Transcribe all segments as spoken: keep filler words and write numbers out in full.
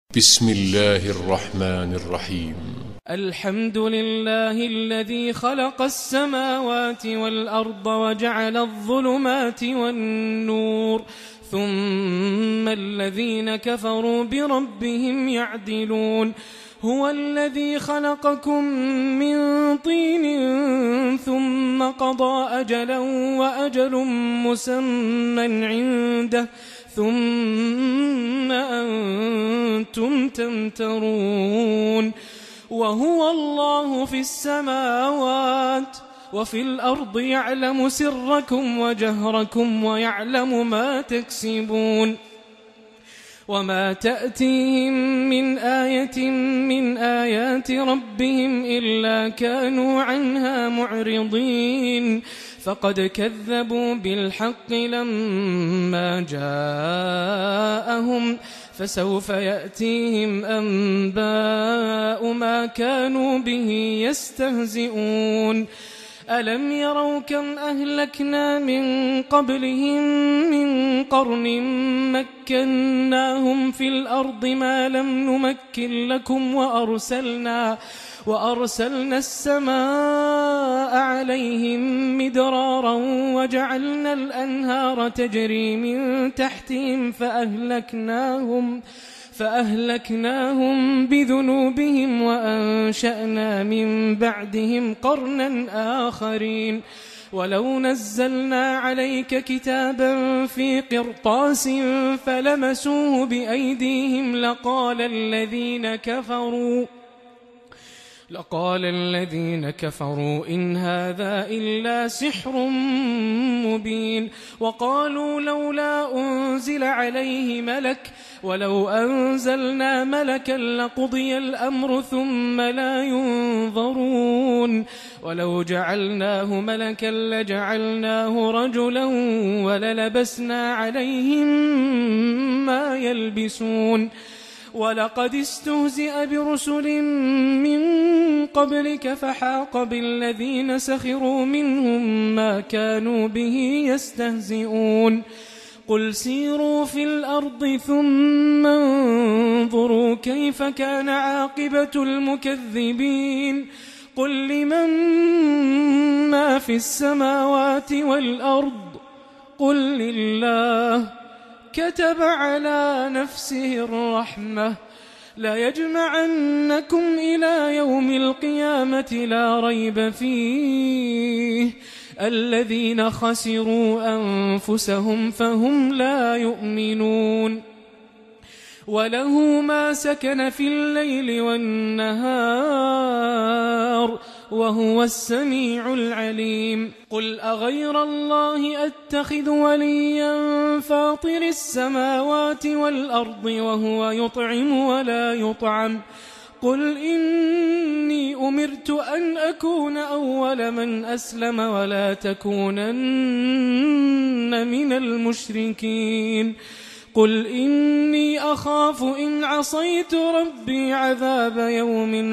بسم الله الرحمن الرحيم. الحمد لله الذي خلق السماوات والأرض وجعل الظلمات والنور ثم الذين كفروا بربهم يعدلون. هو الذي خلقكم من طين ثم قضى أجلا وأجل مسمى عنده ثم أنتم تمترون. وهو الله في السماوات وفي الأرض يعلم سركم وجهركم ويعلم ما تكسبون. وما تأتيهم من آية من آيات ربهم إلا كانوا عنها معرضين. فقد كذبوا بالحق لما جاءهم فسوف يأتيهم أنباء ما كانوا به يستهزئون. ألم يروا كم أهلكنا من قبلهم من قرن مكناهم في الأرض ما لم نمكن لكم وأرسلنا وأرسلنا السماء عليهم مدرارا وجعلنا الأنهار تجري من تحتهم فأهلكناهم فأهلكناهم بذنوبهم وأنشأنا من بعدهم قرنا آخرين. ولو نزلنا عليك كتابا في قرطاس فلمسوه بأيديهم لقال الذين كفروا لقال الذين كفروا إن هذا إلا سحر مبين. وقالوا لولا أنزل عليه ملك ولو أنزلنا ملكا لقضي الأمر ثم لا ينظرون. ولو جعلناه ملكا لجعلناه رجلا وللبسنا عليهم ما يلبسون. ولقد استهزئ برسل من قبلك فحاق بالذين سخروا منهم ما كانوا به يستهزئون. قل سيروا في الأرض ثم انظروا كيف كان عاقبة المكذبين. قل لمن ما في السماوات والأرض قل لله كتب على نفسه الرحمة لا يجمعنكم إلى يوم القيامة لا ريب فيه الذين خسروا أنفسهم فهم لا يؤمنون. وله ما سكن في الليل والنهار وهو السميع العليم. قل أغير الله أتخذ وليا فاطر السماوات والأرض وهو يطعم ولا يطعم. قل إني أمرت أن أكون أول من أسلم ولا تكونن من المشركين. قل إني أخاف إن عصيت ربي عذاب يوم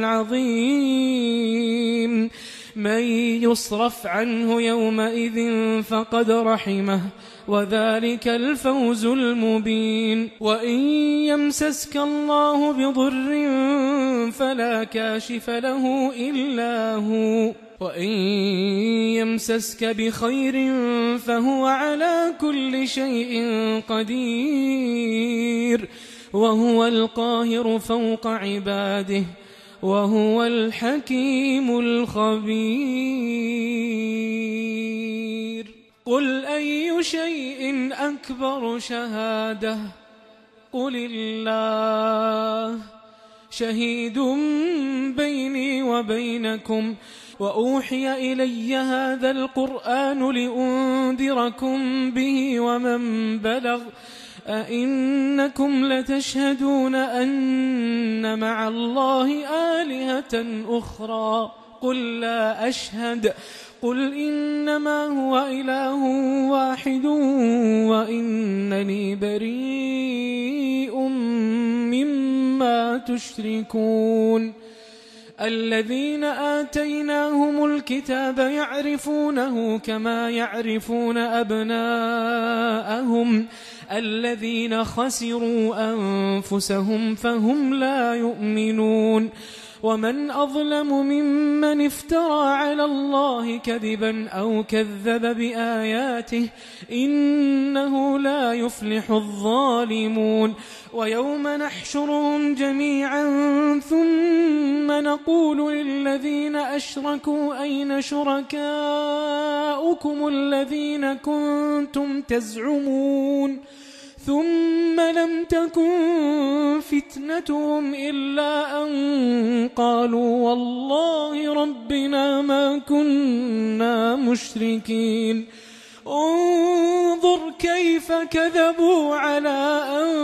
عظيم. من يصرف عنه يومئذ فقد رحمه وذلك الفوز المبين. وإن يمسسك الله بضر فلا كاشف له إلا هو وإن يمسسك بخير فهو على كل شيء قدير. وهو القاهر فوق عباده وهو الحكيم الخبير. قل أي شيء أكبر شهادة قل الله شهيد بيني وبينكم وأوحي إلي هذا القرآن لأنذركم به ومن بلغ أئنكم لتشهدون أن مع الله آلهة أخرى قل لا أشهد. قل إنما هو إله واحد وإنني بريء مما تشركون. الذين آتيناهم الكتاب يعرفونه كما يعرفون أبناءهم الذين خسروا أنفسهم فهم لا يؤمنون ومن أظلم ممن افترى على الله كذبا أو كذب بآياته إنه لا يفلح الظالمون ويوم نحشرهم جميعا ثم نقول للذين أشركوا أين شركاؤكم الذين كنتم تزعمون ثم لم تكن فتنتهم إلا أن قالوا والله ربنا ما كنا مشركين انظر كيف كذبوا على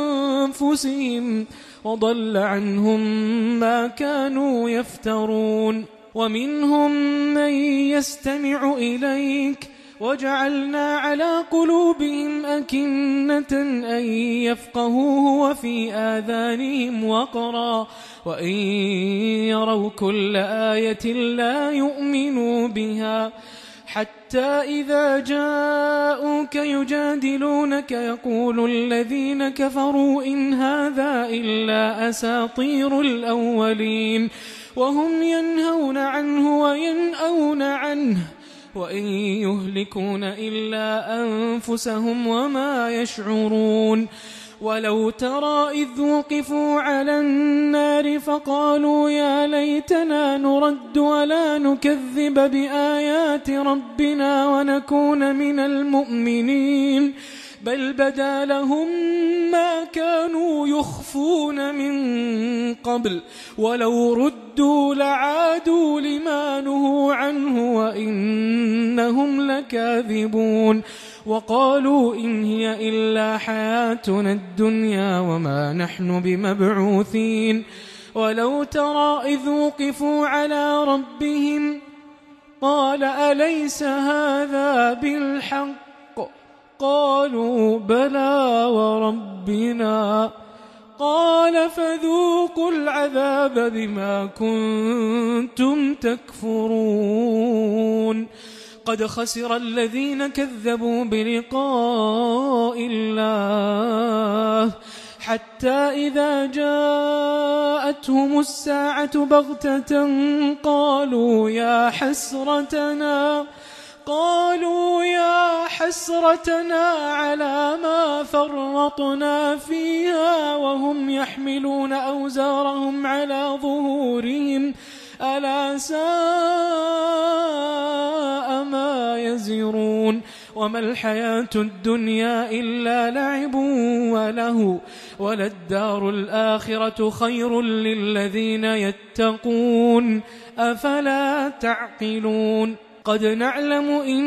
أنفسهم وضل عنهم ما كانوا يفترون ومنهم من يستمع إليك وجعلنا على قلوبهم أكنة أن يفقهوه وفي آذانهم وقرا وإن يروا كل آية لا يؤمنوا بها حتى إذا جاءوك يجادلونك يقول الذين كفروا إن هذا إلا أساطير الأولين وهم ينهون عنه وينأون عنه وإن يهلكون إلا أنفسهم وما يشعرون ولو ترى إذ وقفوا على النار فقالوا يا ليتنا نرد ولا نكذب بآيات ربنا ونكون من المؤمنين بل بدا لهم ما كانوا يخفون من قبل ولو ردوا لعادوا لما نهوا عنه وإنهم لكاذبون وقالوا إن هي إلا حياتنا الدنيا وما نحن بمبعوثين ولو ترى إذ وقفوا على ربهم قال أليس هذا بالحق قالوا بلى وربنا قال فذوقوا العذاب بما كنتم تكفرون قد خسر الذين كذبوا بلقاء الله حتى إذا جاءتهم الساعة بغتة قالوا يا حسرتنا قالوا يا حسرتنا على ما فرطنا فيها وهم يحملون أوزارهم على ظهورهم ألا ساء ما يزرون وما الحياة الدنيا إلا لعب وله وللدار الآخرة خير للذين يتقون أفلا تعقلون قد نعلم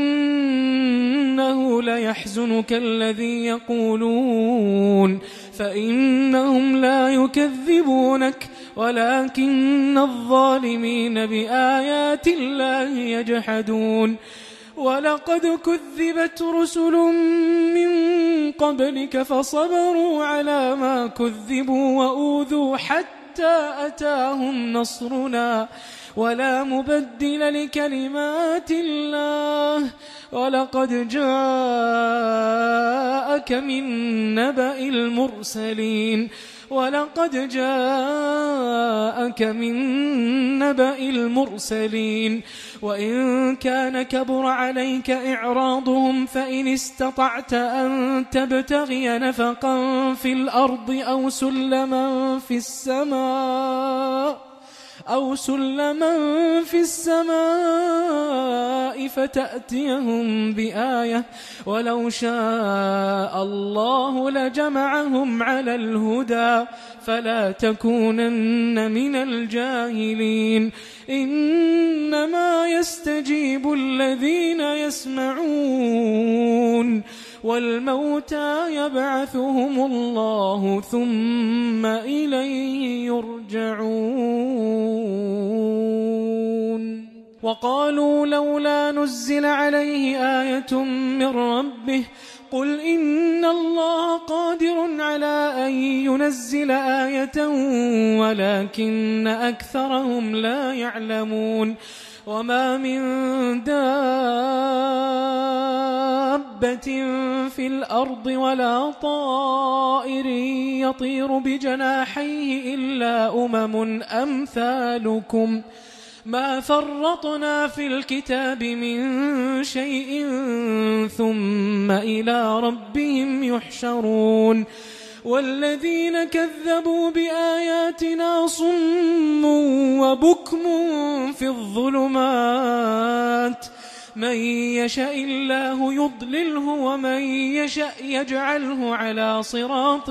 إنه ليحزنك الذي يقولون فإنهم لا يكذبونك ولكن الظالمين بآيات الله يجحدون ولقد كذبت رسل من قبلك فصبروا على ما كذبوا وأوذوا حتى أتاهم نصرنا ولا مبدل لكلمات الله ولقد جاءك من نبأ المرسلين ولقد جاءك من نبأ المرسلين وإن كان كبر عليك إعراضهم فإن استطعت أن تبتغي نفقا في الأرض أو سلما في السماء أو سلما في السماء فتأتيهم بآية ولو شاء الله لجمعهم على الهدى فلا تكونن من الجاهلين إنما يستجيب الذين يسمعون والموتى يبعثهم الله ثم إليه يرجعون وقالوا لولا نزل عليه آية من ربه قل إن الله قادر على أن ينزل آية ولكن أكثرهم لا يعلمون وما من دابة في الأرض ولا طائر يطير بجناحيه إلا أمم أمثالكم ما فرطنا في الكتاب من شيء ثم إلى ربهم يحشرون والذين كذبوا بآياتنا صم وبكم في الظلمات من يشاء الله يضلله ومن يشاء يجعله على صراط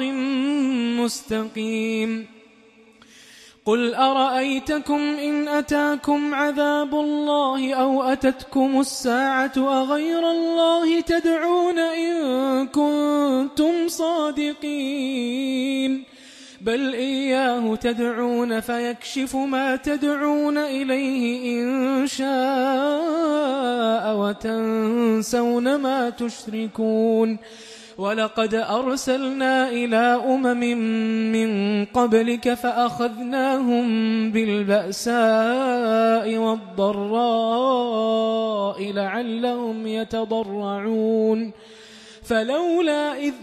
مستقيم قل أرأيتكم إن أتاكم عذاب الله أو أتتكم الساعة أغير الله تدعون إن كنتم صادقين بل إياه تدعون فيكشف ما تدعون إليه إن شاء وتنسون ما تشركون ولقد أرسلنا إلى أمم من قبلك فأخذناهم بالبأساء والضراء لعلهم يتضرعون فلولا إذ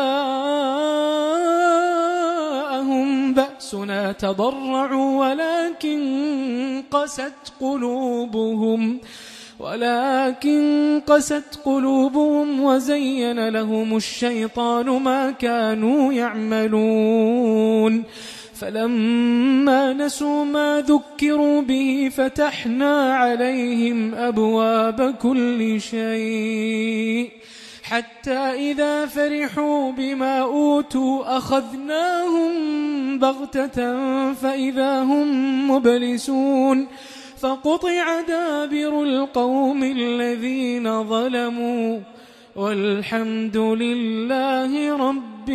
جاءهم بأسنا تضرعوا ولكن قست قلوبهم ولكن قست قلوبهم وزين لهم الشيطان ما كانوا يعملون فلما نسوا ما ذكروا به فتحنا عليهم أبواب كل شيء حتى إذا فرحوا بما أوتوا أخذناهم بغتة فإذا هم مبلسون فقطع دابر القوم الذين ظلموا والحمد لله رب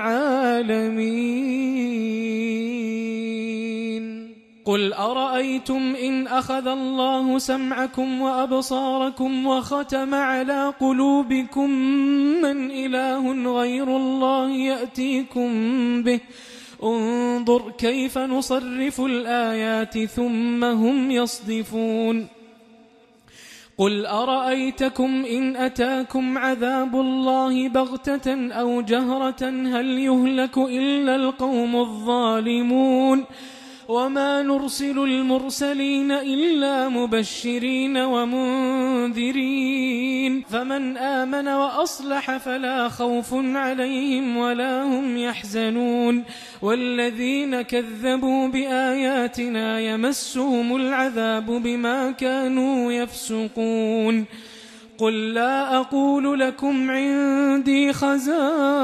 العالمين قل أرأيتم إن أخذ الله سمعكم وأبصاركم وختم على قلوبكم من إله غير الله يأتيكم به انظر كيف نصرف الآيات ثم هم يصدفون قل أرأيتكم إن أتاكم عذاب الله بغتة أو جهرة هل يهلك إلا القوم الظالمون وما نرسل المرسلين إلا مبشرين ومنذرين فمن آمن وأصلح فلا خوف عليهم ولا هم يحزنون والذين كذبوا بآياتنا يمسهم العذاب بما كانوا يفسقون قل لا أقول لكم عندي خزائن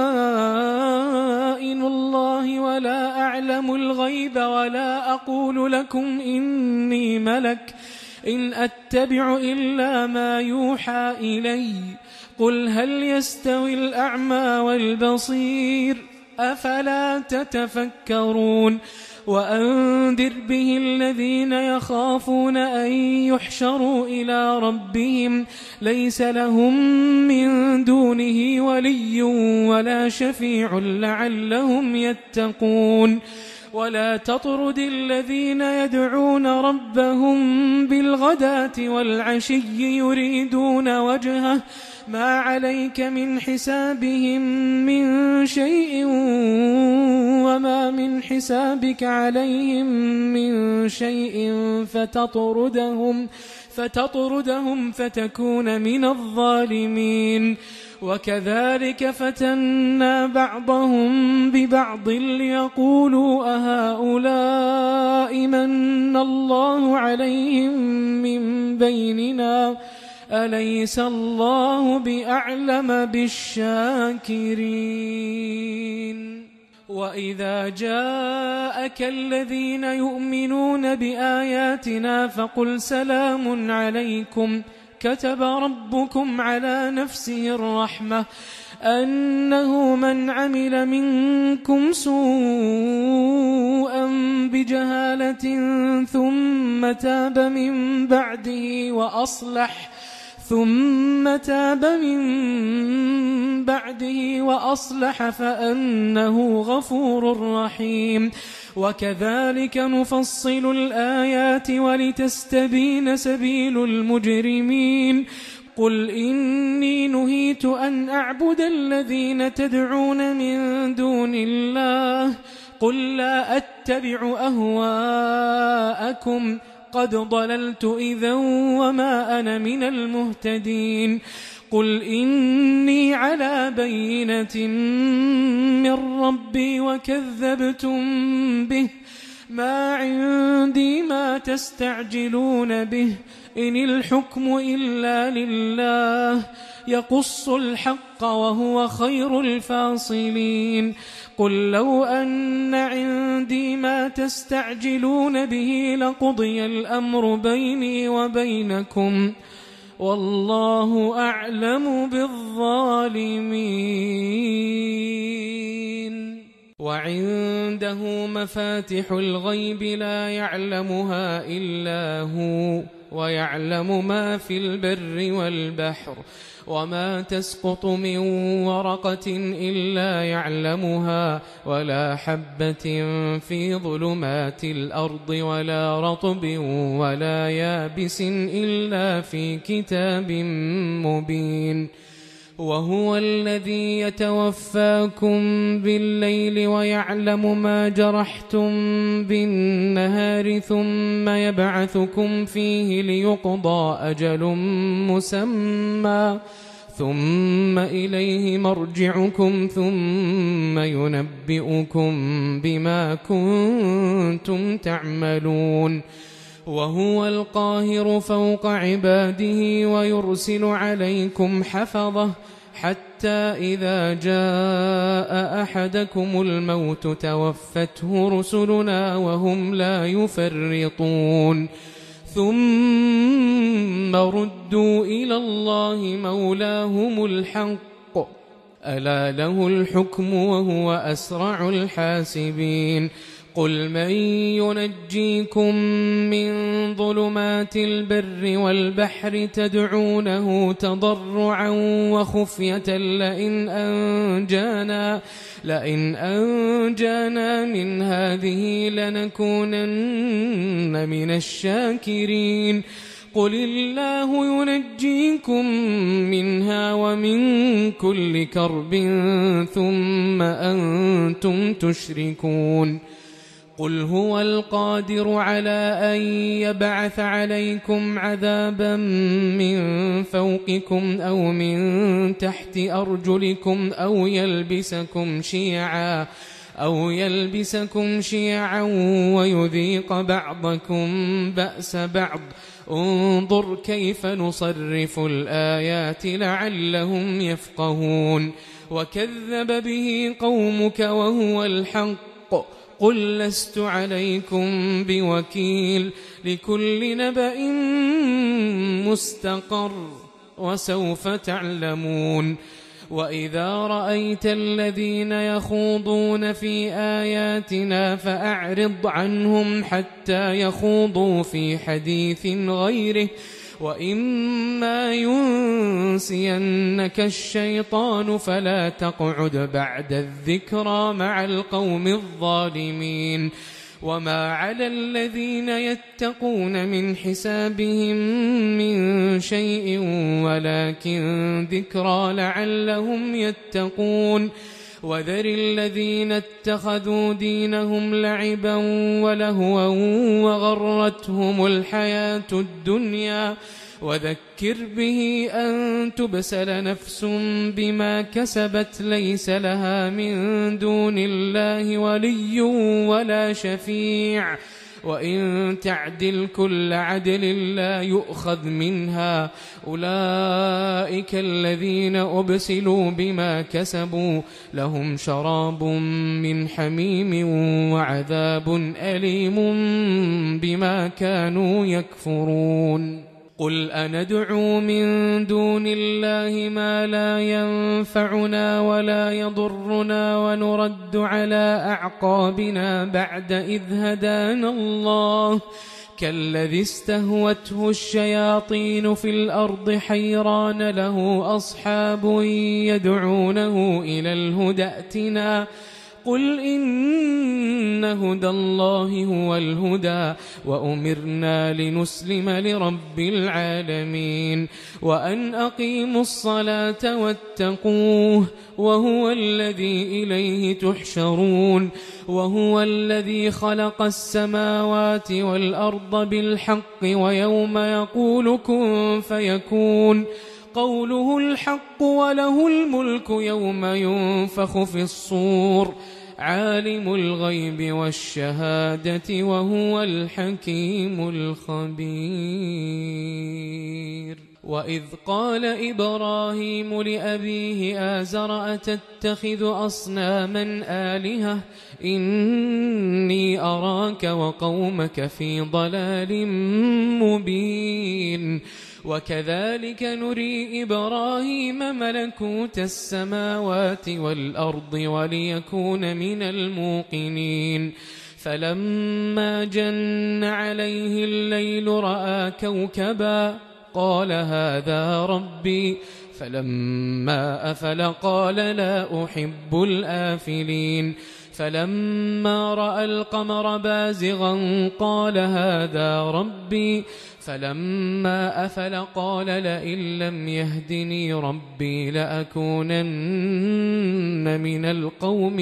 الله ولا أعلم الغيب ولا أقول لكم إني ملك إن أتبع إلا ما يوحى إلي قل هل يستوي الأعمى والبصير أفلا تتفكرون وأنذر به الذين يخافون أن يحشروا إلى ربهم ليس لهم من دونه ولي ولا شفيع لعلهم يتقون ولا تطرد الذين يدعون ربهم بالغداة والعشي يريدون وجهه ما عليك من حسابهم من شيء وما من حسابك عليهم من شيء فتطردهم فتطردهم فتكون من الظالمين وكذلك فتنا بعضهم ببعض ليقولوا أهؤلاء من الله عليهم من بيننا أليس الله بأعلم بالشاكرين وإذا جاءك الذين يؤمنون بآياتنا فقل سلام عليكم كتب ربكم على نفسه الرحمة أنه من عمل منكم سوءا بجهالة ثم تاب من بعده وأصلح ثم تاب من بعده وأصلح فأنه غفور رحيم. وكذلك نفصل الآيات ولتستبين سبيل المجرمين. قل إني نهيت أن أعبد الذين تدعون من دون الله قل لا أتبع أهواءكم قد ضللت إذا وما أنا من المهتدين. قل إني على بينة من ربي وكذبتم به ما عندي ما تستعجلون به إن الحكم إلا لله يقص الحق وهو خير الفاصلين. قل لو أن عندي ما تستعجلون به لقضي الأمر بيني وبينكم والله أعلم بالظالمين. وعنده مفاتح الغيب لا يعلمها إلا هو ويعلم ما في البر والبحر وما تسقط من ورقة إلا يعلمها ولا حبة في ظلمات الأرض ولا رطب ولا يابس إلا في كتاب مبين. وهو الذي يتوفاكم بالليل ويعلم ما جرحتم بالنهار ثم يبعثكم فيه ليقضى أجل مسمى ثم إليه مرجعكم ثم ينبئكم بما كنتم تعملون. وهو القاهر فوق عباده ويرسل عليكم حفظة حتى إذا جاء أحدكم الموت توفته رسلنا وهم لا يفرطون ثم ردوا إلى الله مولاهم الحق ألا له الحكم وهو أسرع الحاسبين. قل من ينجيكم من ظلمات البر والبحر تدعونه تضرعا وخفية لئن أنجانا, لئن أنجانا من هذه لنكونن من الشاكرين. قل الله ينجيكم منها ومن كل كرب ثم أنتم تشركون. قل هو القادر على أن يبعث عليكم عذابا من فوقكم أو من تحت أرجلكم أو يلبسكم شيعا أو يلبسكم شيعا ويذيق بعضكم بأس بعض انظر كيف نصرف الآيات لعلهم يفقهون. وكذب به قومك وهو الحق قل لست عليكم بوكيل لكل نبأ مستقر وسوف تعلمون. وإذا رأيت الذين يخوضون في آياتنا فأعرض عنهم حتى يخوضوا في حديث غيره وإما ينسينك الشيطان فلا تقعد بعد الذكرى مع القوم الظالمين. وما على الذين يتقون من حسابهم من شيء ولكن ذكرى لعلهم يتقون. وذر الذين اتخذوا دينهم لعبا ولهوا وغرتهم الحياة الدنيا وذكر به أن تبسل نفس بما كسبت ليس لها من دون الله ولي ولا شفيع وإن تعدل كل عدل لا يؤخذ منها أولئك الذين أبسلوا بما كسبوا لهم شراب من حميم وعذاب أليم بما كانوا يكفرون. قل أندعو من دون الله ما لا ينفعنا ولا يضرنا ونرد على أعقابنا بعد إذ هدانا الله كالذي استهوته الشياطين في الأرض حيران له أصحاب يدعونه إلى الهدى ائتنا قل إن هدى الله هو الهدى وأمرنا لنسلم لرب العالمين وأن أقيموا الصلاة واتقوه وهو الذي إليه تحشرون وهو الذي خلق السماوات والأرض بالحق ويوم يقول كن فيكون قوله الحق وله الملك يوم ينفخ في الصور عالم الغيب والشهادة وهو الحكيم الخبير وإذ قال إبراهيم لأبيه آزر أتتخذ أصناما آلهة إني أراك وقومك في ضلال مبين وكذلك نري إبراهيم ملكوت السماوات والأرض وليكون من الموقنين فلما جن عليه الليل رأى كوكبا قال هذا ربي فلما أفل قال لا أحب الآفلين فلما رأى القمر بازغا قال هذا ربي فلما أفل قال لئن لم يهدني ربي لأكونن من القوم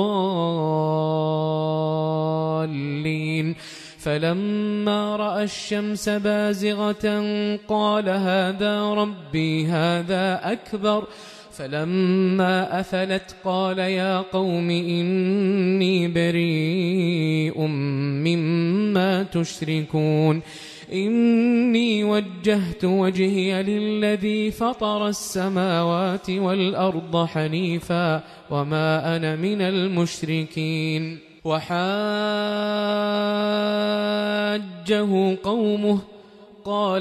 الضالين فلما رأى الشمس بازغة قال هذا ربي هذا أكبر فلما أفلت قال يا قوم إني بريء مما تشركون إني وجهت وجهي للذي فطر السماوات والأرض حنيفا وما أنا من المشركين وحاجه قومه قال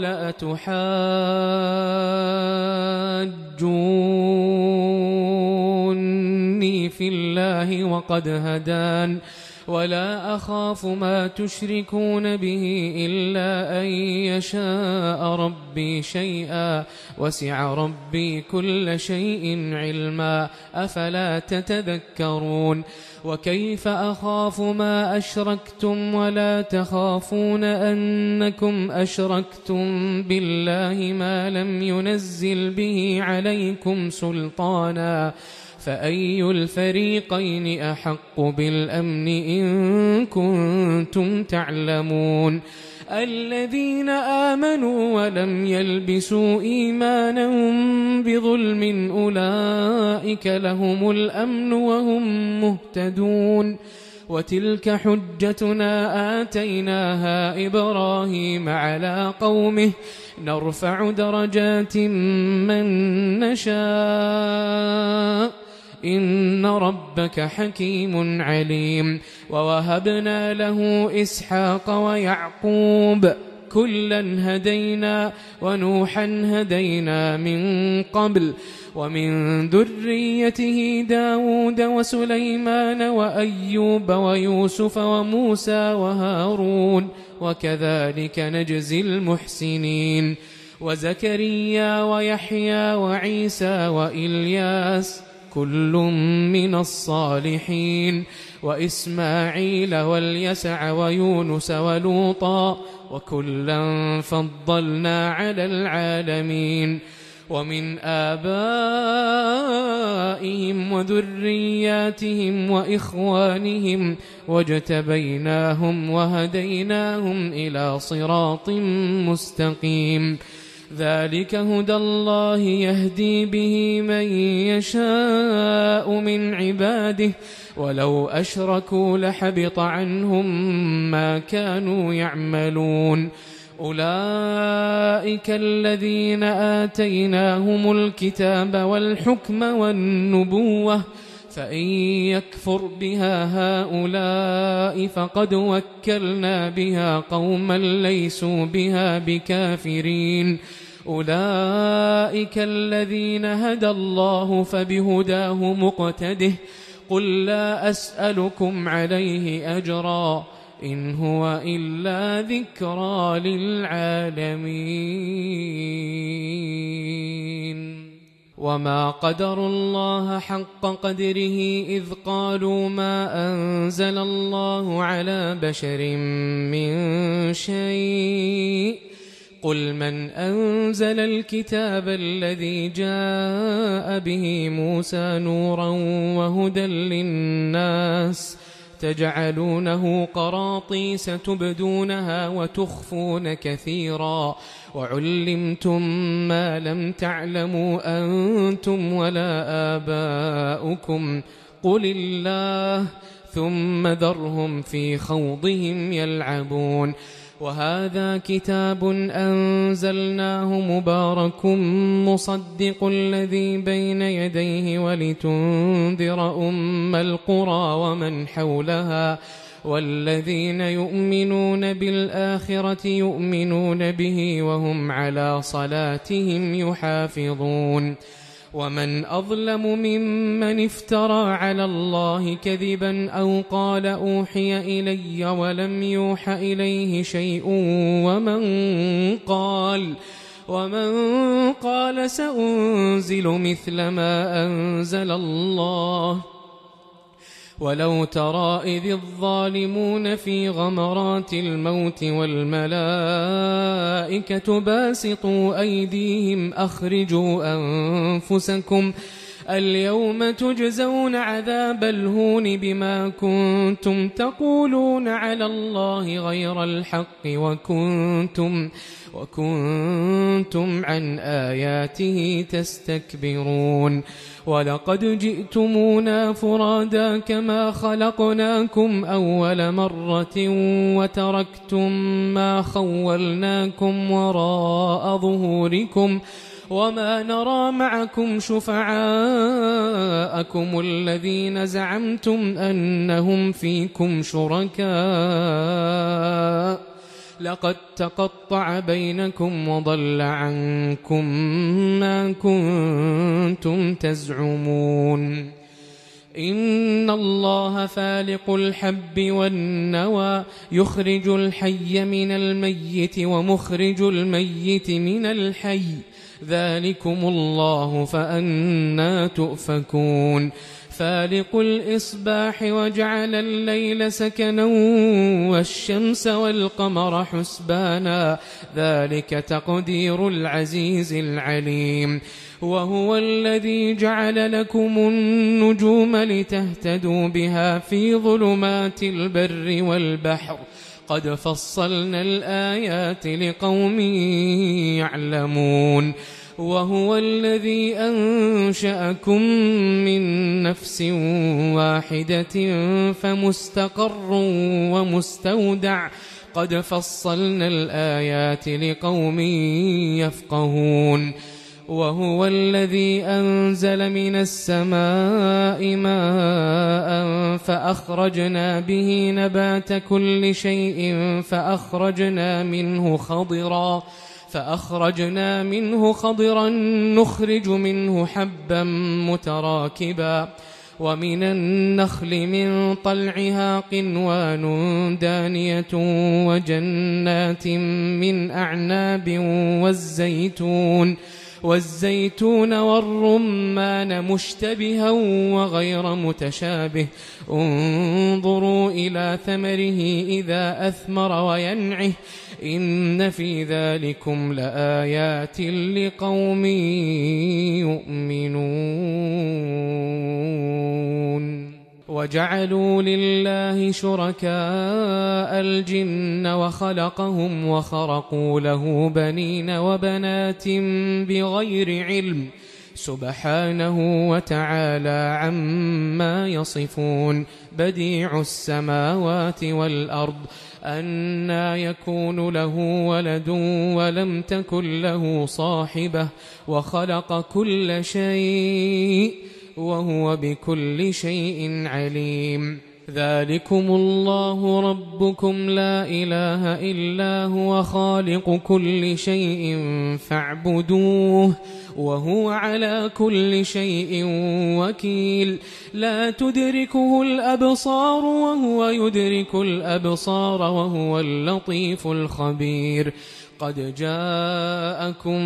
أتحاجوني في الله وقد هدان ولا أخاف ما تشركون به إلا أن يشاء ربي شيئا وسع ربي كل شيء علما أفلا تتذكرون وكيف أخاف ما أشركتم ولا تخافون أنكم أشركتم بالله ما لم ينزل به عليكم سلطانا فأي الفريقين أحق بالأمن إن كنتم تعلمون الذين آمنوا ولم يلبسوا إيمانهم بظلم أولئك لهم الأمن وهم مهتدون وتلك حجتنا آتيناها إبراهيم على قومه نرفع درجات من نشاء إن ربك حكيم عليم ووهبنا له إسحاق ويعقوب كلا هدينا ونوحا هدينا من قبل ومن ذريته داود وسليمان وأيوب ويوسف وموسى وهارون وكذلك نجزي المحسنين وزكريا ويحيى وعيسى وإلياس كل من الصالحين وإسماعيل واليسع ويونس ولوطا وكلا فضلنا على العالمين ومن آبائهم وذرياتهم وإخوانهم واجتبيناهم وهديناهم إلى صراط مستقيم ذلك هدى الله يهدي به من يشاء من عباده ولو أشركوا لحبط عنهم ما كانوا يعملون أولئك الذين آتيناهم الكتاب والحكم والنبوة فإن يكفر بها هؤلاء فقد وكلنا بها قوما ليسوا بها بكافرين أولئك الذين هدى الله فبهداه مقتده قل لا أسألكم عليه أجرا إن هو إلا ذكرى للعالمين وما قدروا الله حق قدره إذ قالوا ما أنزل الله على بشر من شيء قل من أنزل الكتاب الذي جاء به موسى نورا وهدى للناس تجعلونه قراطيس تبدونها وتخفون كثيرا وعلمتم ما لم تعلموا أنتم ولا آباؤكم قل الله ثم ذرهم في خوضهم يلعبون وهذا كتاب أنزلناه مبارك مصدق الذي بين يديه ولتنذر أم القرى ومن حولها والذين يؤمنون بالآخرة يؤمنون به وهم على صلاتهم يحافظون ومن أظلم ممن افترى على الله كذبا أو قال أوحي إلي ولم يوح إليه شيء ومن قال ومن قال سأنزل مثل ما أنزل الله ولو ترى إذ الظالمون في غمرات الموت والملائكة باسطوا أيديهم أخرجوا أنفسكم اليوم تجزون عذاب الهون بما كنتم تقولون على الله غير الحق وكنتم وكنتم عن آياته تستكبرون ولقد جئتمونا فرادا كما خلقناكم أول مرة وتركتم ما خولناكم وراء ظهوركم وما نرى معكم شفعاءكم الذين زعمتم أنهم فيكم شركاء لقد تقطع بينكم وضل عنكم ما كنتم تزعمون إن الله فالق الحب والنوى يخرج الحي من الميت ومخرج الميت من الحي ذلكم الله فأنى تؤفكون فالق الإصباح وجعل الليل سكنا والشمس والقمر حسبانا ذلك تقدير العزيز العليم وهو الذي جعل لكم النجوم لتهتدوا بها في ظلمات البر والبحر قد فصلنا الآيات لقوم يعلمون وهو الذي أنشأكم من نفس واحدة فمستقر ومستودع قد فصلنا الآيات لقوم يفقهون وهو الذي أنزل من السماء ماء فأخرجنا به نبات كل شيء فأخرجنا منه خضرا فأخرجنا منه خضرا نخرج منه حبا متراكبا ومن النخل من طلعها قنوان دانية وجنات من أعناب والزيتون والزيتون والرمان مشتبها وغير متشابه انظروا إلى ثمره إذا أثمر وينعه إن في ذلكم لآيات لقوم يؤمنون وجعلوا لله شركاء الجن وخلقهم وخرقوا له بنين وبنات بغير علم سبحانه وتعالى عما يصفون بديع السماوات والأرض أنى يكون له ولد ولم تكن له صاحبة وخلق كل شيء وهو بكل شيء عليم. ذلكم الله ربكم لا إله إلا هو خالق كل شيء فاعبدوه وهو على كل شيء وكيل. لا تدركه الأبصار وهو يدرك الأبصار وهو اللطيف الخبير. قد جاءكم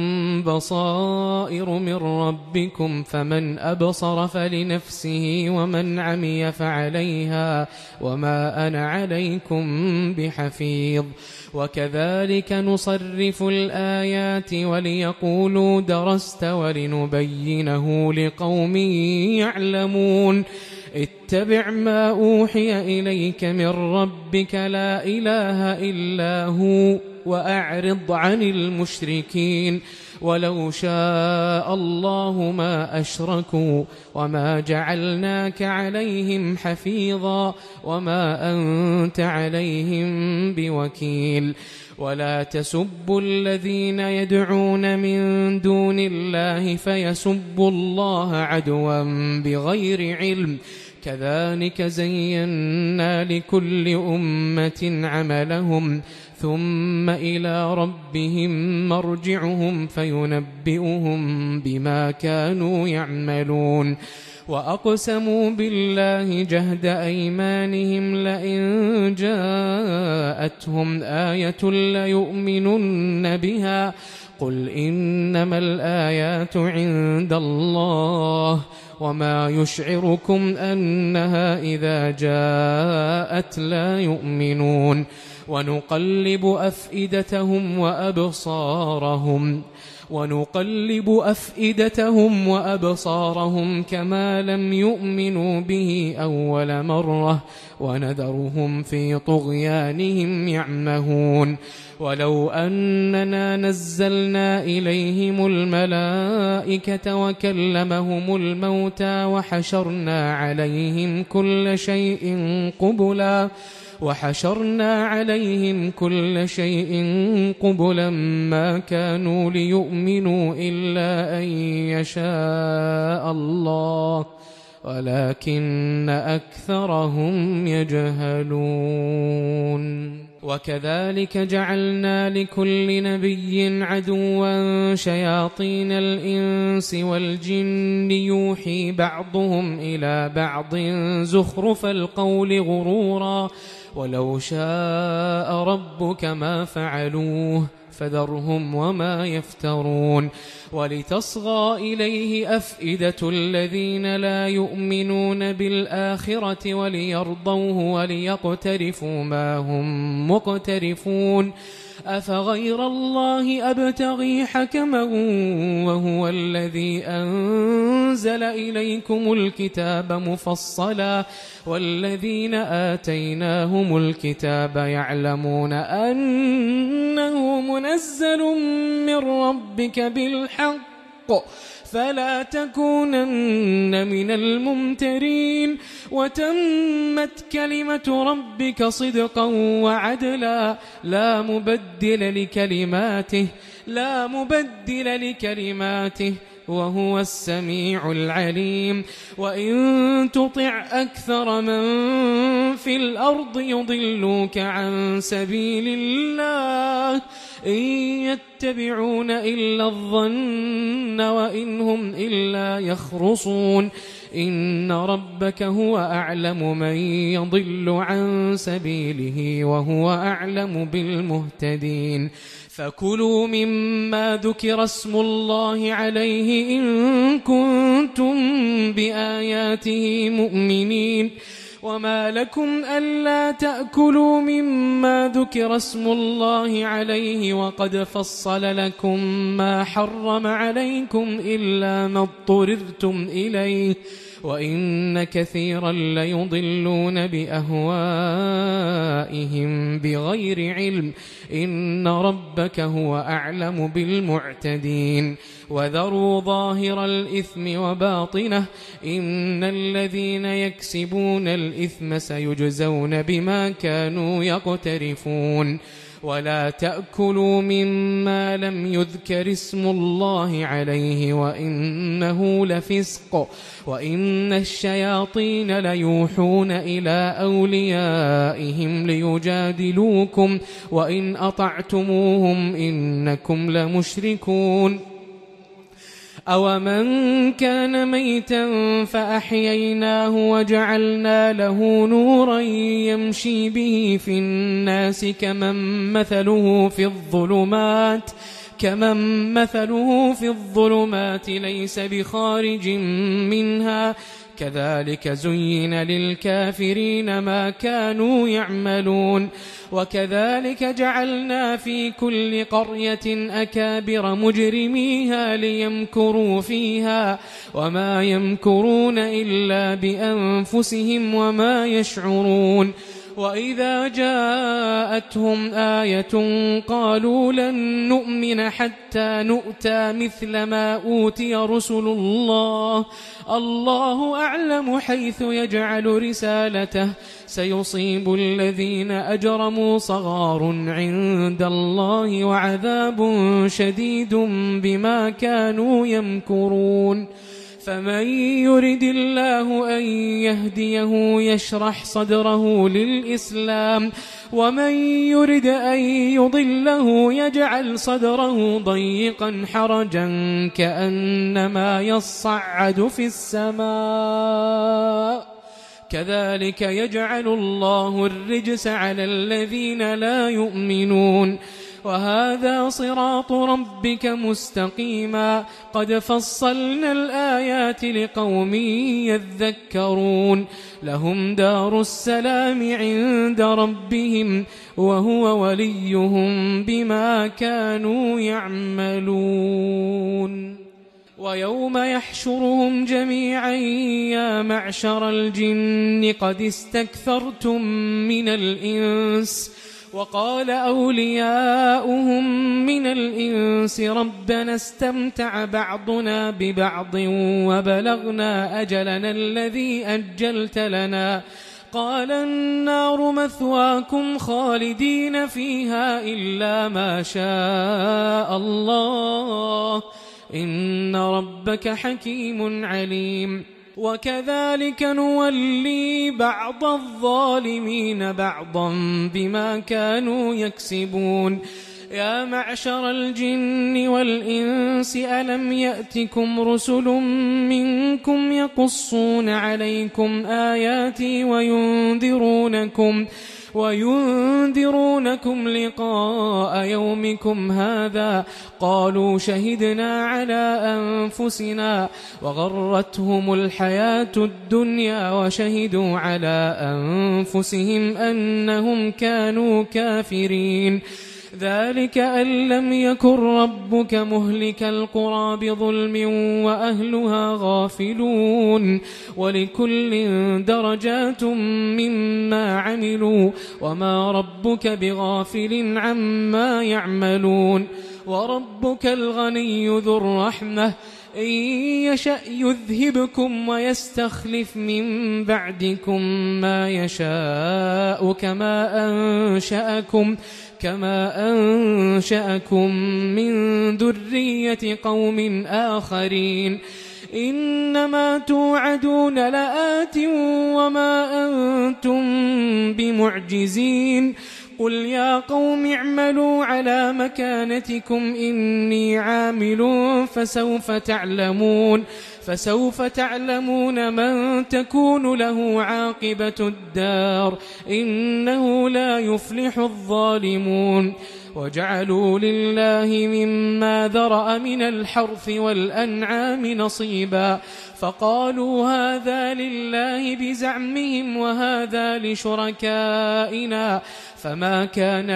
بصائر من ربكم فمن أبصر فلنفسه ومن عمي فعليها وما أنا عليكم بحفيظ. وكذلك نصرف الآيات وليقولوا درست ولنبينه لقوم يعلمون. اتبع ما أوحي إليك من ربك لا إله إلا هو وأعرض عن المشركين. ولو شاء الله ما أشركوا وما جعلناك عليهم حفيظا وما أنت عليهم بوكيل. ولا تسبوا الذين يدعون من دون الله فيسبوا الله عدوا بغير علم. كذلك زينا لكل أمة عملهم ثم إلى ربهم مرجعهم فينبئهم بما كانوا يعملون. وأقسموا بالله جهد أيمانهم لئن جاءتهم آية ليؤمنن بها قل إنما الآيات عند الله وما يشعركم أنها إذا جاءت لا يؤمنون. ونقلب أفئدتهم وأبصارهم ونقلب أفئدتهم وأبصارهم كما لم يؤمنوا به أول مرة ونذرهم في طغيانهم يعمهون. ولو أننا نزلنا إليهم الملائكة وكلمهم الموتى وحشرنا عليهم كل شيء قبلا وحشرنا عليهم كل شيء قبلا ما كانوا ليؤمنوا إلا أن يشاء الله ولكن أكثرهم يجهلون. وكذلك جعلنا لكل نبي عدوا شياطين الإنس والجن يوحي بعضهم إلى بعض زخرف القول غرورا ولو شاء ربك ما فعلوه فذرهم وما يفترون. ولتصغى إليه أفئدة الذين لا يؤمنون بالآخرة وليرضوه وليقترفوا ما هم مقترفون. أفغير الله أبتغي حكما وهو الذي أنزل إليكم الكتاب مفصلا والذين آتيناهم الكتاب يعلمون أنه منزل من ربك بالحق فلا تكونن من الممترين. وتمت كلمة ربك صدقا وعدلا لا مبدل لكلماته لا مبدل لكلماته وهو السميع العليم. وإن تطع أكثر من في الأرض يضلوك عن سبيل الله إن يتبعون إلا الظن وإن هم إلا يخرصون. إن ربك هو أعلم من يضل عن سبيله وهو أعلم بالمهتدين. فكلوا مما ذكر اسم الله عليه إن كنتم بآياته مؤمنين. وما لكم ألا تأكلوا مما ذكر اسم الله عليه وقد فصل لكم ما حرم عليكم إلا ما اضطررتم إليه وإن كثيرا ليضلون بأهوائهم بغير علم. إن ربك هو أعلم بالمعتدين. وذروا ظاهر الإثم وباطنه إن الذين يكسبون الإثم سيجزون بما كانوا يقترفون ولا تأكلوا مما لم يذكر اسم الله عليه وإنه لفسق وإن الشياطين ليوحون إلى أوليائهم ليجادلوكم وإن أطعتموهم إنكم لمشركون أومن كان ميتا فأحييناه وجعلنا له نورا يمشي به في الناس كمن مثله في الظلمات كمن مثله في الظلمات ليس بخارج منها كذلك زين للكافرين ما كانوا يعملون وكذلك جعلنا في كل قرية أكابر مجرميها ليمكروا فيها وما يمكرون إلا بأنفسهم وما يشعرون وإذا جاءتهم آية قالوا لن نؤمن حتى نؤتى مثل ما أوتي رسل الله الله أعلم حيث يجعل رسالته سيصيب الذين أجرموا صغار عند الله وعذاب شديد بما كانوا يمكرون فمن يرد الله أن يهديه يشرح صدره للإسلام ومن يرد أن يضله يجعل صدره ضيقا حرجا كأنما يصعد في السماء كذلك يجعل الله الرجس على الذين لا يؤمنون وهذا صراط ربك مستقيما قد فصلنا الآيات لقوم يذكرون لهم دار السلام عند ربهم وهو وليهم بما كانوا يعملون ويوم يحشرهم جميعا يا معشر الجن قد استكثرتم من الإنس وقال أولياؤهم من الإنس ربنا استمتع بعضنا ببعض وبلغنا أجلنا الذي أجلت لنا قال النار مثواكم خالدين فيها إلا ما شاء الله إن ربك حكيم عليم وكذلك نولي بعض الظالمين بعضا بما كانوا يكسبون يا معشر الجن والإنس ألم يأتكم رسل منكم يقصون عليكم آياتي وينذرونكم وينذرونكم لقاء يومكم هذا قالوا شهدنا على أنفسنا وغرتهم الحياة الدنيا وشهدوا على أنفسهم أنهم كانوا كافرين ذلك أن لم يكن ربك مهلك القرى بظلم وأهلها غافلون ولكل درجات مما عملوا وما ربك بغافل عما يعملون وربك الغني ذو الرحمة إن يشأ يذهبكم ويستخلف من بعدكم ما يشاء كما أنشأكم كما أنشأكم من ذرية قوم آخرين إنما توعدون لآت وما أنتم بمعجزين قل يا قوم اعملوا على مكانتكم إني عامل فسوف تعلمون فسوف تعلمون من تكون له عاقبة الدار إنه لا يفلح الظالمون وجعلوا لله مما ذرأ من الحرث والأنعام نصيبا فقالوا هذا لله بزعمهم وهذا لشركائنا فما كان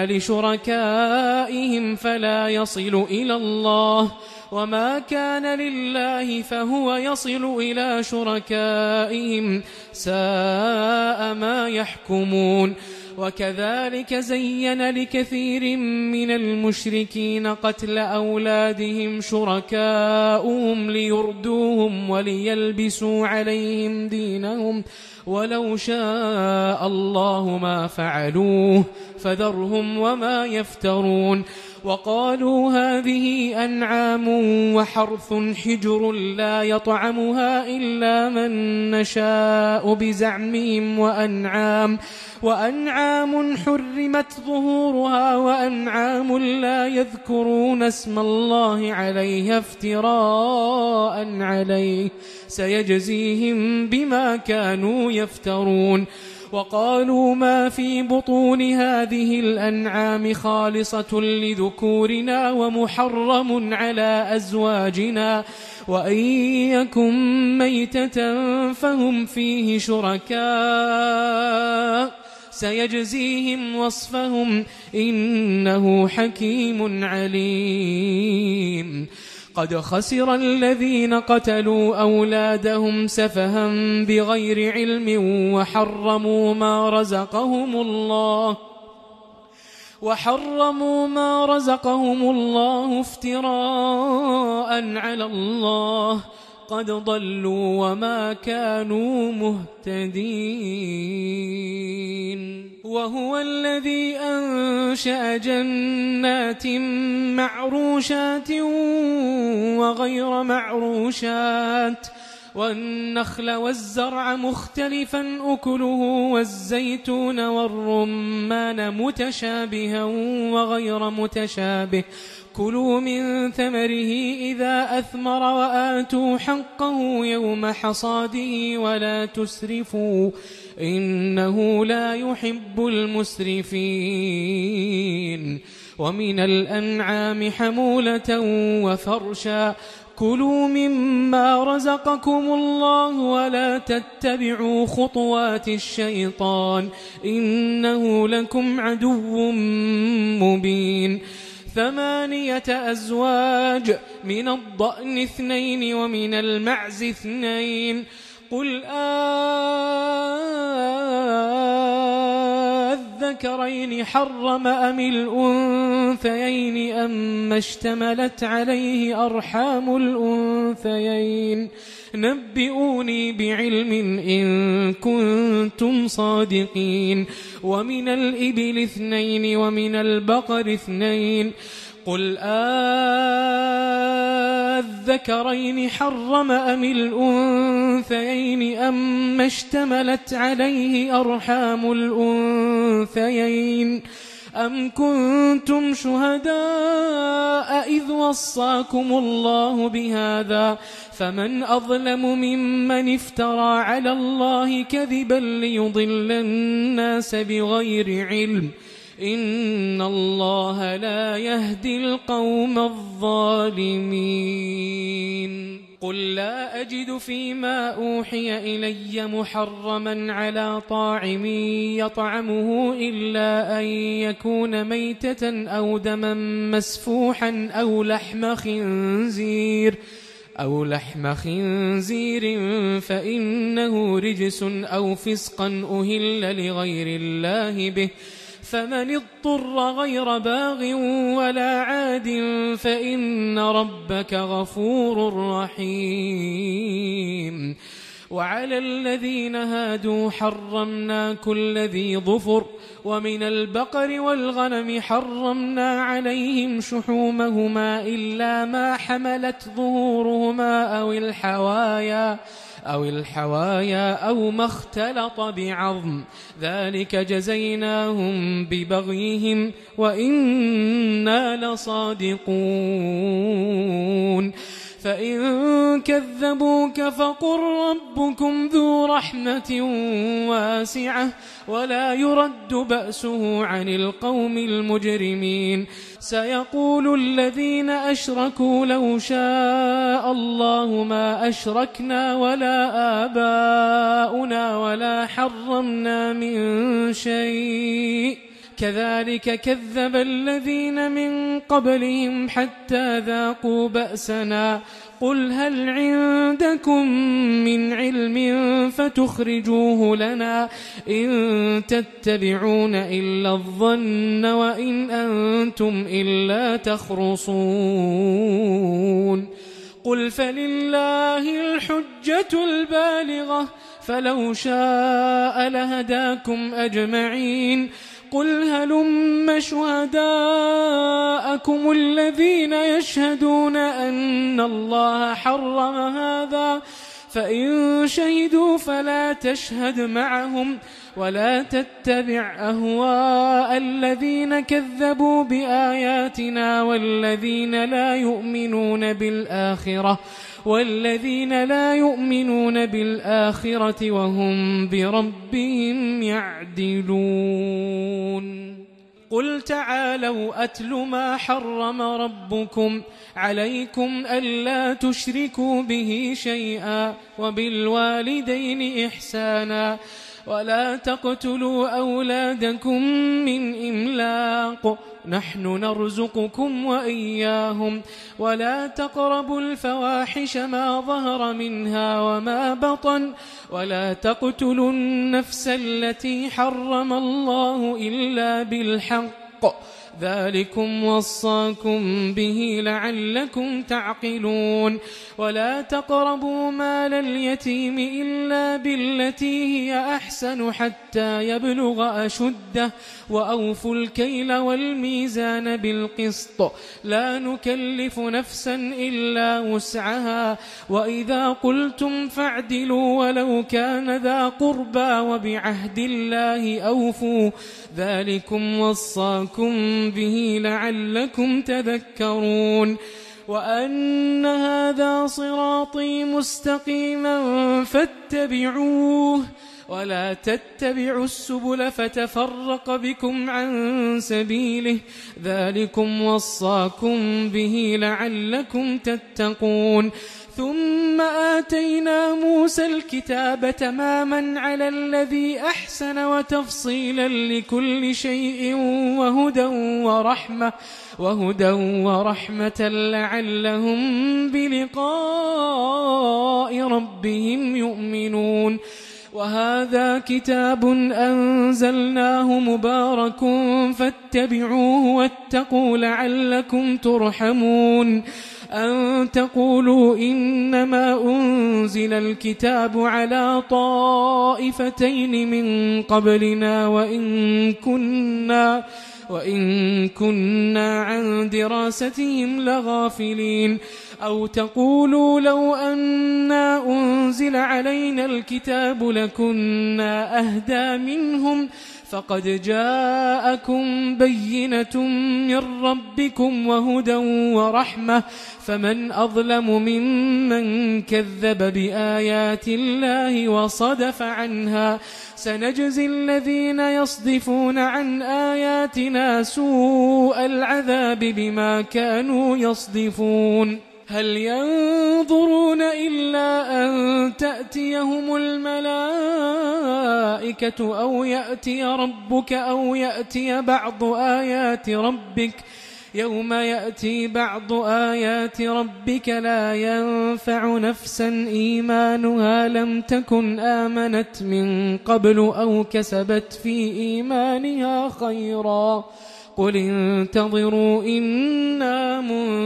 لشركائهم فلا يصل إلى الله وما كان لله فهو يصل إلى شركائهم ساء ما يحكمون وكذلك زين لكثير من المشركين قتل أولادهم شركاؤهم ليردوهم وليلبسوا عليهم دينهم ولو شاء الله ما فعلوه فذرهم وما يفترون. وقالوا هذه أنعام وحرث حجر لا يطعمها إلا من نشاء بزعمهم وأنعام, وأنعام حرمت ظهورها وأنعام لا يذكرون اسم الله عليها افتراء عليه سيجزيهم بما كانوا يفترون. وقالوا ما في بطون هذه الأنعام خالصة لذكورنا ومحرم على أزواجنا وإن يكن ميتة فهم فيه شركاء سيجزيهم وصفهم إنه حكيم عليم. قد خسر الذين قتلوا أولادهم سفها بغير علم وحرموا ما رزقهم الله وحرموا ما رزقهم الله افتراء على الله قد ضلوا وما كانوا مهتدين. وهو الذي أنشأ جنات معروشات وغير معروشات والنخل والزرع مختلفا أكله والزيتون والرمان متشابها وغير متشابه كلوا من ثمره إذا أثمر وآتوا حقه يوم حصاده ولا تسرفوا إنه لا يحب المسرفين. ومن الأنعام حمولة وفرشا كلوا مما رزقكم الله ولا تتبعوا خطوات الشيطان إنه لكم عدو مبين. ثمانية أزواج من الضأن اثنين ومن المعز اثنين قل أذكرين حرم أم الأنثيين أما اشتملت عليه أرحام الأنثيين نبئوني بعلم إن كنتم صادقين. ومن الإبل اثنين ومن البقر اثنين قل أذكرين حرم أم الأنثيين أما اشتملت عليه أرحام الأنثيين أم كنتم شهداء إذ وصاكم الله بهذا فمن أظلم ممن افترى على الله كذبا ليضل الناس بغير علم إن الله لا يهدي القوم الظالمين. قل لا أجد فيما أوحي إلي محرما على طاعم يطعمه إلا أن يكون ميتة أو دما مسفوحا أو لحم خنزير أو لحم خنزير فإنه رجس أو فسقا أهل لغير الله به فمن اضطر غير باغ ولا عاد فإن ربك غفور رحيم. وعلى الذين هادوا حرمنا كل ذي ظفر ومن البقر والغنم حرمنا عليهم شحومهما إلا ما حملت ظهورهما أو الحوايا أو الحوايا أو ما اختلط بعظم ذلك جزيناهم ببغيهم وإنا لصادقون. فإن كذبوك فقل ربكم ذو رحمة واسعة ولا يرد بأسه عن القوم المجرمين. سيقول الذين أشركوا لو شاء الله ما أشركنا ولا آباؤنا ولا حرمنا من شيء كذلك كذب الذين من قبلهم حتى ذاقوا بأسنا قل هل عندكم من علم فتخرجوه لنا إن تتبعون إلا الظن وإن أنتم إلا تخرصون قل فلله الحجة البالغة فلو شاء لهداكم أجمعين قل هلم شهداءكم الذين يشهدون أن الله حرم هذا فإن شهدوا فلا تشهد معهم ولا تتبع أهواء الذين كذبوا بآياتنا والذين لا يؤمنون بالآخرة والذين لا يؤمنون بالآخرة وهم بربهم يعدلون قل تعالوا أتل ما حرم ربكم عليكم ألا تشركوا به شيئا وبالوالدين إحسانا ولا تقتلوا أولادكم من إملاق نحن نرزقكم وإياهم ولا تقربوا الفواحش ما ظهر منها وما بطن ولا تقتلوا النفس التي حرم الله إلا بالحق ذلكم وصاكم به لعلكم تعقلون ولا تقربوا مال اليتيم إلا بالتي هي أحسن حتى يبلغ أشده وأوفوا الكيل والميزان بالقسط لا نكلف نفسا إلا وسعها وإذا قلتم فاعدلوا ولو كان ذا قربى وبعهد الله أوفوا ذلكم وصاكم به لعلكم تذكرون وأن هذا صراطي مستقيما فاتبعوه ولا تتبعوا السبل فتفرق بكم عن سبيله ذلكم وصاكم به لعلكم تتقون ثم آتينا موسى الكتاب تماما على الذي أحسن وتفصيلا لكل شيء وهدى ورحمة وهدى ورحمة لعلهم بلقاء ربهم يؤمنون وهذا كتاب أنزلناه مبارك فاتبعوه واتقوا لعلكم ترحمون أن تقولوا إنما أنزل الكتاب على طائفتين من قبلنا وإن كنا وإن كنا عن دراستهم لغافلين أو تقولوا لو أنا أنزل علينا الكتاب لكنا أهدى منهم فقد جاءكم بينة من ربكم وهدى ورحمة فمن أظلم ممن كذب بآيات الله وصدف عنها سنجزي الذين يصدفون عن آياتنا سوء العذاب بما كانوا يصدفون هل ينظرون إلا أن تأتيهم الملائكة أو يأتي ربك أو يأتي بعض آيات ربك يوم يأتي بعض آيات ربك لا ينفع نفسا إيمانها لم تكن آمنت من قبل أو كسبت في إيمانها خيرا قل انتظروا إنا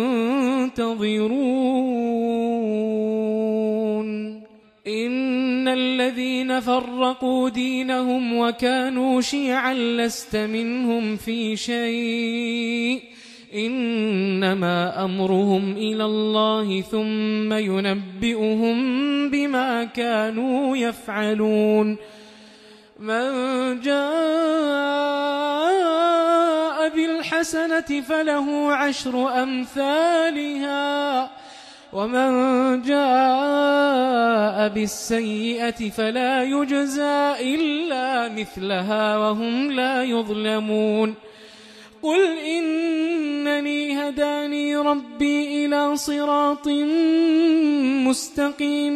منتظرون إن الذين فرقوا دينهم وكانوا شيعا لست منهم في شيء إنما أمرهم إلى الله ثم ينبئهم بما كانوا يفعلون من جاء بالحسنة فله عشر أمثالها ومن جاء بالسيئة فلا يجزى إلا مثلها وهم لا يظلمون قل إنني هداني ربي إلى صراط مستقيم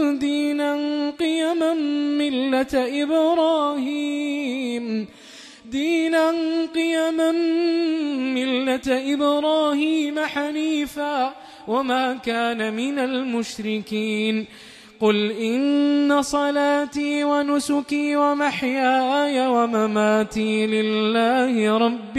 دينا قيما ملة إبراهيم دينا قيما ملة إبراهيم حنيفا وما كان من المشركين قل إن صلاتي ونسكي ومحياي ومماتي لله رب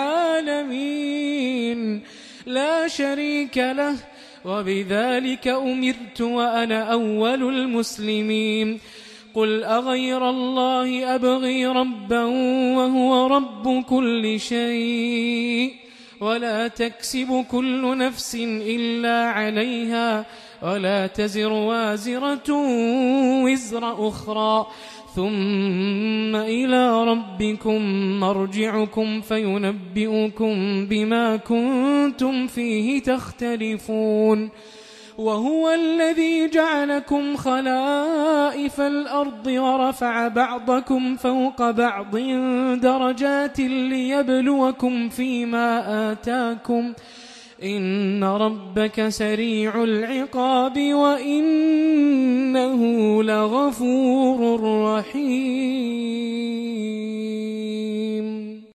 العالمين لا شريك له وبذلك أمرت وأنا أول المسلمين قل أغير الله أبغي ربا وهو رب كل شيء ولا تكسب كل نفس إلا عليها ولا تزر وازرة وزر أخرى ثم إلى ربكم مرجعكم فينبئكم بما كنتم فيه تختلفون وهو الذي جعلكم خلائف الأرض ورفع بعضكم فوق بعض درجات ليبلوكم فيما آتاكم إن ربك سريع العقاب وإنه لغفور رحيم.